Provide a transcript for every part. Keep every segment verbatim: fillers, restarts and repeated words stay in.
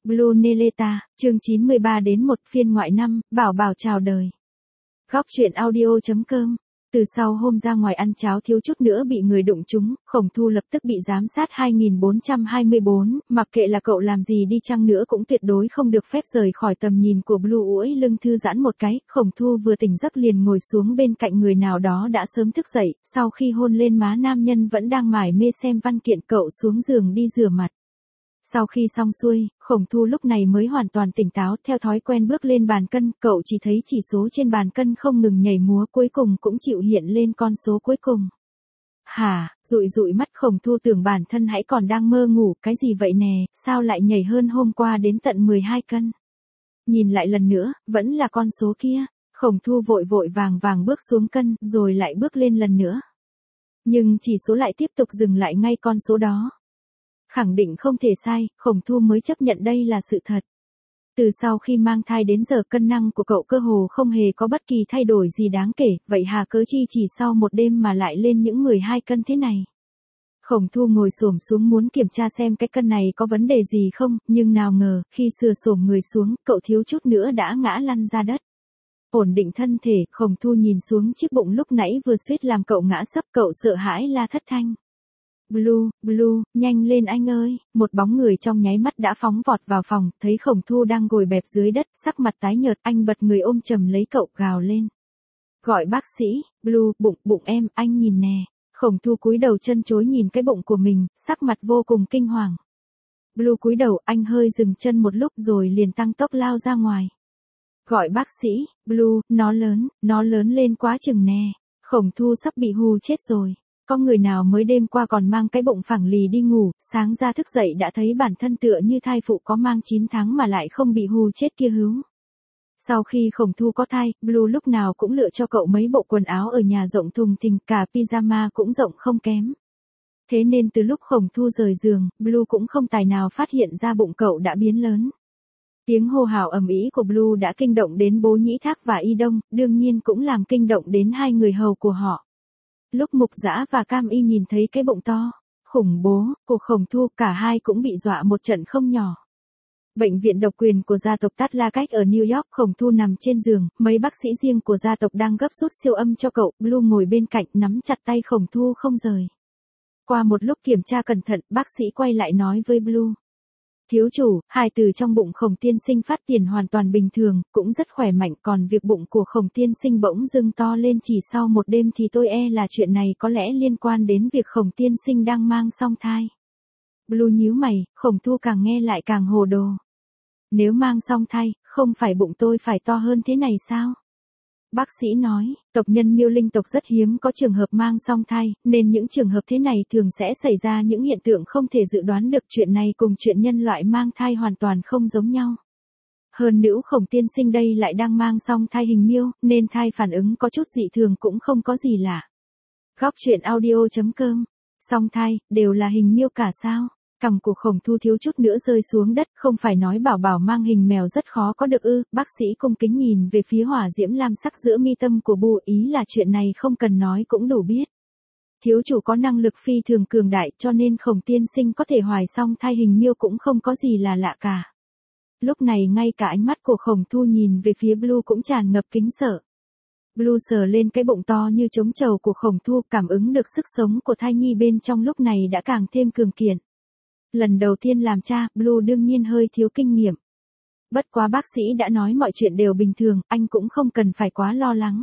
Blue Neleta, chương chín mươi ba đến một phiên ngoại năm, bảo bảo chào đời. Góc truyện audio.com. Từ sau hôm ra ngoài ăn cháo thiếu chút nữa bị người đụng trúng, Khổng Thu lập tức bị giám sát hai nghìn bốn trăm hai mươi bốn, mặc kệ là cậu làm gì đi chăng nữa cũng tuyệt đối không được phép rời khỏi tầm nhìn của Blue. Uỗi lưng thư giãn một cái, Khổng Thu vừa tỉnh giấc liền ngồi xuống bên cạnh người nào đó đã sớm thức dậy, sau khi hôn lên má nam nhân vẫn đang mải mê xem văn kiện, cậu xuống giường đi rửa mặt. Sau khi xong xuôi, Khổng Thu lúc này mới hoàn toàn tỉnh táo, theo thói quen bước lên bàn cân, cậu chỉ thấy chỉ số trên bàn cân không ngừng nhảy múa, cuối cùng cũng chịu hiện lên con số cuối cùng. Hả, dụi dụi mắt Khổng Thu tưởng bản thân hãy còn đang mơ ngủ, cái gì vậy nè, sao lại nhảy hơn hôm qua đến tận mười hai cân. Nhìn lại lần nữa, vẫn là con số kia, Khổng Thu vội vội vàng vàng bước xuống cân, rồi lại bước lên lần nữa. Nhưng chỉ số lại tiếp tục dừng lại ngay con số đó. Khẳng định không thể sai, Khổng Thu mới chấp nhận đây là sự thật. Từ sau khi mang thai đến giờ cân nặng của cậu cơ hồ không hề có bất kỳ thay đổi gì đáng kể, vậy hà cớ chi chỉ sau một đêm mà lại lên những mười hai cân thế này. Khổng Thu ngồi xổm xuống muốn kiểm tra xem cái cân này có vấn đề gì không, nhưng nào ngờ, khi sửa xổm người xuống, cậu thiếu chút nữa đã ngã lăn ra đất. Ổn định thân thể, Khổng Thu nhìn xuống chiếc bụng lúc nãy vừa suýt làm cậu ngã sấp, cậu sợ hãi la thất thanh. Blue, Blue, nhanh lên anh ơi, một bóng người trong nháy mắt đã phóng vọt vào phòng, thấy Khổng Thu đang ngồi bẹp dưới đất, sắc mặt tái nhợt, anh bật người ôm chầm lấy cậu, gào lên. Gọi bác sĩ, Blue, bụng, bụng em, anh nhìn nè. Khổng Thu cúi đầu chân chối nhìn cái bụng của mình, sắc mặt vô cùng kinh hoàng. Blue cúi đầu, anh hơi dừng chân một lúc rồi liền tăng tốc lao ra ngoài. Gọi bác sĩ, Blue, nó lớn, nó lớn lên quá chừng nè. Khổng Thu sắp bị hù chết rồi. Có người nào mới đêm qua còn mang cái bụng phẳng lì đi ngủ, sáng ra thức dậy đã thấy bản thân tựa như thai phụ có mang chín tháng mà lại không bị hù chết kia hứ. Sau khi Khổng Thu có thai, Blue lúc nào cũng lựa cho cậu mấy bộ quần áo ở nhà rộng thùng thình, cả pyjama cũng rộng không kém. Thế nên từ lúc Khổng Thu rời giường, Blue cũng không tài nào phát hiện ra bụng cậu đã biến lớn. Tiếng hô hào ầm ĩ của Blue đã kinh động đến bố Nhĩ Thác và Y Đông, đương nhiên cũng làm kinh động đến hai người hầu của họ. Lúc Mục Dã và Cam Y nhìn thấy cái bụng to, khủng bố, của Khổng Thu, cả hai cũng bị dọa một trận không nhỏ. Bệnh viện độc quyền của gia tộc Tát La Cách ở New York, Khổng Thu nằm trên giường, mấy bác sĩ riêng của gia tộc đang gấp rút siêu âm cho cậu, Blue ngồi bên cạnh nắm chặt tay Khổng Thu không rời. Qua một lúc kiểm tra cẩn thận, bác sĩ quay lại nói với Blue. Thiếu chủ, hài tử trong bụng Khổng tiên sinh phát triển hoàn toàn bình thường, cũng rất khỏe mạnh, còn việc bụng của Khổng tiên sinh bỗng dưng to lên chỉ sau một đêm thì tôi e là chuyện này có lẽ liên quan đến việc Khổng tiên sinh đang mang song thai. Blue nhíu mày, Khổng Thu càng nghe lại càng hồ đồ. Nếu mang song thai, không phải bụng tôi phải to hơn thế này sao? Bác sĩ nói, tộc nhân Miêu Linh tộc rất hiếm có trường hợp mang song thai, nên những trường hợp thế này thường sẽ xảy ra những hiện tượng không thể dự đoán được, chuyện này cùng chuyện nhân loại mang thai hoàn toàn không giống nhau. Hơn nữa Khổng tiên sinh đây lại đang mang song thai hình miêu, nên thai phản ứng có chút dị thường cũng không có gì lạ. Góc truyện audio.com. Song thai, đều là hình miêu cả sao? Cằm của Khổng Thu thiếu chút nữa rơi xuống đất, không phải nói bảo bảo mang hình mèo rất khó có được ư? Bác sĩ cung kính nhìn về phía hỏa diễm lam sắc giữa mi tâm của Bu, ý là chuyện này không cần nói cũng đủ biết. Thiếu chủ có năng lực phi thường cường đại, cho nên Khổng tiên sinh có thể hoài song thai hình miêu cũng không có gì là lạ cả. Lúc này ngay cả ánh mắt của Khổng Thu nhìn về phía Blue cũng tràn ngập kính sợ. Blue sờ lên cái bụng to như trống trầu của Khổng Thu, cảm ứng được sức sống của thai nhi bên trong lúc này đã càng thêm cường kiện. Lần đầu tiên làm cha, Blue đương nhiên hơi thiếu kinh nghiệm. Bất quá bác sĩ đã nói mọi chuyện đều bình thường, anh cũng không cần phải quá lo lắng.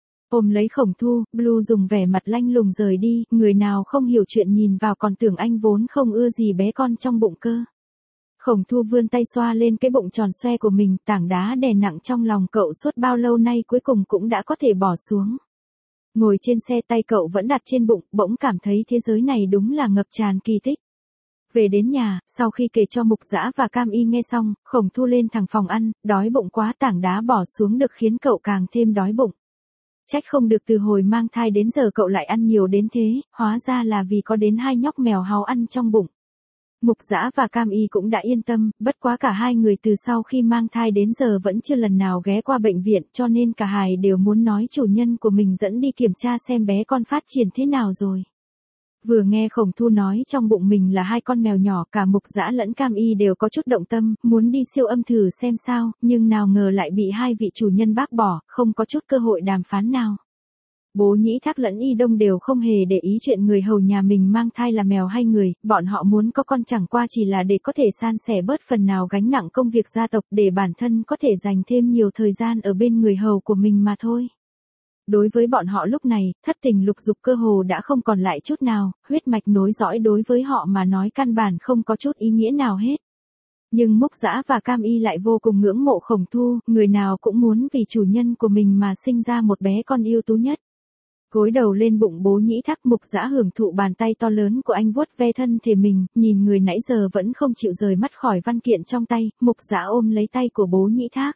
Ôm lấy Khổng Thu, Blue dùng vẻ mặt lanh lùng rời đi, người nào không hiểu chuyện nhìn vào còn tưởng anh vốn không ưa gì bé con trong bụng cơ. Khổng Thu vươn tay xoa lên cái bụng tròn xoe của mình, tảng đá đè nặng trong lòng cậu suốt bao lâu nay cuối cùng cũng đã có thể bỏ xuống. Ngồi trên xe tay cậu vẫn đặt trên bụng, bỗng cảm thấy thế giới này đúng là ngập tràn kỳ tích. Về đến nhà, sau khi kể cho Mục Dã và Cam Y nghe xong, Khổng Thu lên thẳng phòng ăn, đói bụng quá, tảng đá bỏ xuống được khiến cậu càng thêm đói bụng. Trách không được từ hồi mang thai đến giờ cậu lại ăn nhiều đến thế, hóa ra là vì có đến hai nhóc mèo háu ăn trong bụng. Mục Dã và Cam Y cũng đã yên tâm, bất quá cả hai người từ sau khi mang thai đến giờ vẫn chưa lần nào ghé qua bệnh viện, cho nên cả hai đều muốn nói chủ nhân của mình dẫn đi kiểm tra xem bé con phát triển thế nào rồi. Vừa nghe Khổng Thu nói trong bụng mình là hai con mèo nhỏ, cả Mục Dã lẫn Cam Y đều có chút động tâm, muốn đi siêu âm thử xem sao, nhưng nào ngờ lại bị hai vị chủ nhân bác bỏ, không có chút cơ hội đàm phán nào. Bố Nhĩ Thác lẫn Y Đông đều không hề để ý chuyện người hầu nhà mình mang thai là mèo hay người, bọn họ muốn có con chẳng qua chỉ là để có thể san sẻ bớt phần nào gánh nặng công việc gia tộc, để bản thân có thể dành thêm nhiều thời gian ở bên người hầu của mình mà thôi. Đối với bọn họ lúc này, thất tình lục dục cơ hồ đã không còn lại chút nào, huyết mạch nối dõi đối với họ mà nói căn bản không có chút ý nghĩa nào hết. Nhưng Mục Dã và Cam Y lại vô cùng ngưỡng mộ Khổng Thu, người nào cũng muốn vì chủ nhân của mình mà sinh ra một bé con ưu tú nhất. Gối đầu lên bụng Bố Nhĩ Thác, Mục Dã hưởng thụ bàn tay to lớn của anh vuốt ve thân thể mình, nhìn người nãy giờ vẫn không chịu rời mắt khỏi văn kiện trong tay, Mục Dã ôm lấy tay của Bố Nhĩ Thác.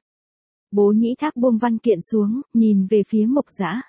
Bố Nhĩ Thác buông văn kiện xuống, nhìn về phía Mục Dã.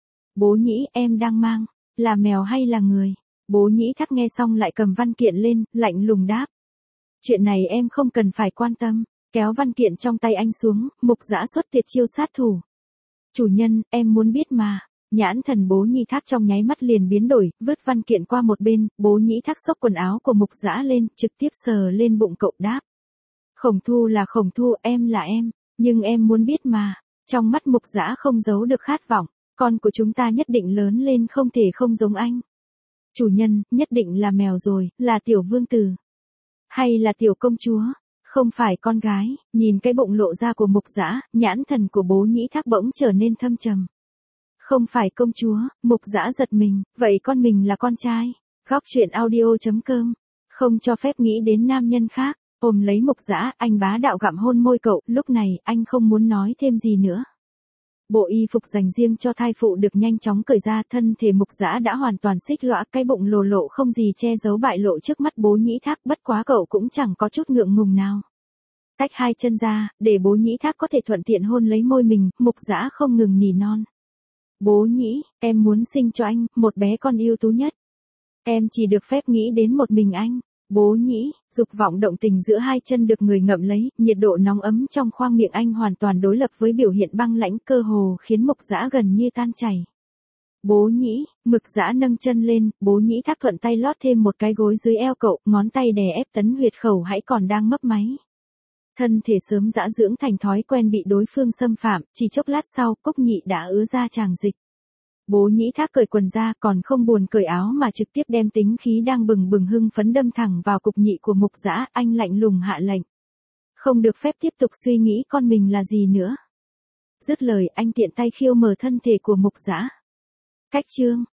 Bố Nhĩ, em đang mang, là mèo hay là người? Bố Nhĩ Thác nghe xong lại cầm văn kiện lên, lạnh lùng đáp. Chuyện này em không cần phải quan tâm, kéo văn kiện trong tay anh xuống, Mục Dã xuất tuyệt chiêu sát thủ. Chủ nhân, em muốn biết mà. Nhãn thần Bố Nhĩ Thác trong nháy mắt liền biến đổi, vứt văn kiện qua một bên, Bố Nhĩ Thác xốc quần áo của Mục Dã lên, trực tiếp sờ lên bụng cậu đáp. Khổng Thu là Khổng Thu, em là em, nhưng em muốn biết mà. Trong mắt Mục Dã không giấu được khát vọng, con của chúng ta nhất định lớn lên không thể không giống anh. Chủ nhân, nhất định là mèo rồi, là tiểu vương tử. Hay là tiểu công chúa, không phải con gái. Nhìn cái bụng lộ ra của Mục Dã, nhãn thần của Bố Nhĩ Thác bỗng trở nên thâm trầm. Không phải công chúa, Mục Dã giật mình, vậy con mình là con trai. Góc truyện audio chấm com, không cho phép nghĩ đến nam nhân khác, ôm lấy Mục Dã, anh bá đạo gặm hôn môi cậu, lúc này anh không muốn nói thêm gì nữa. Bộ y phục dành riêng cho thai phụ được nhanh chóng cởi ra, thân thể Mục Dã đã hoàn toàn xích lõa, cái bụng lồ lộ không gì che giấu bại lộ trước mắt Bố Nhĩ Thác, bất quá cậu cũng chẳng có chút ngượng ngùng nào. Tách hai chân ra, để Bố Nhĩ Thác có thể thuận tiện hôn lấy môi mình, Mục Dã không ngừng nỉ non. Bố Nhĩ, em muốn sinh cho anh, một bé con ưu tú nhất. Em chỉ được phép nghĩ đến một mình anh. Bố Nhĩ, dục vọng động tình giữa hai chân được người ngậm lấy, nhiệt độ nóng ấm trong khoang miệng anh hoàn toàn đối lập với biểu hiện băng lãnh cơ hồ khiến Mục Dã gần như tan chảy. Bố Nhĩ, Mục Dã nâng chân lên, Bố Nhĩ Thác thuận tay lót thêm một cái gối dưới eo cậu, ngón tay đè ép tấn huyệt khẩu hãy còn đang mấp máy. Thân thể sớm dã dưỡng thành thói quen bị đối phương xâm phạm, chỉ chốc lát sau, Cúc Nhị đã ứa ra tràng dịch. Bố Nhĩ Thác cởi quần ra, còn không buồn cởi áo mà trực tiếp đem tính khí đang bừng bừng hưng phấn đâm thẳng vào cục nhị của Mục Dã, anh lạnh lùng hạ lệnh. Không được phép tiếp tục suy nghĩ con mình là gì nữa. Dứt lời, anh tiện tay khiêu mở thân thể của Mục Dã. Cách chương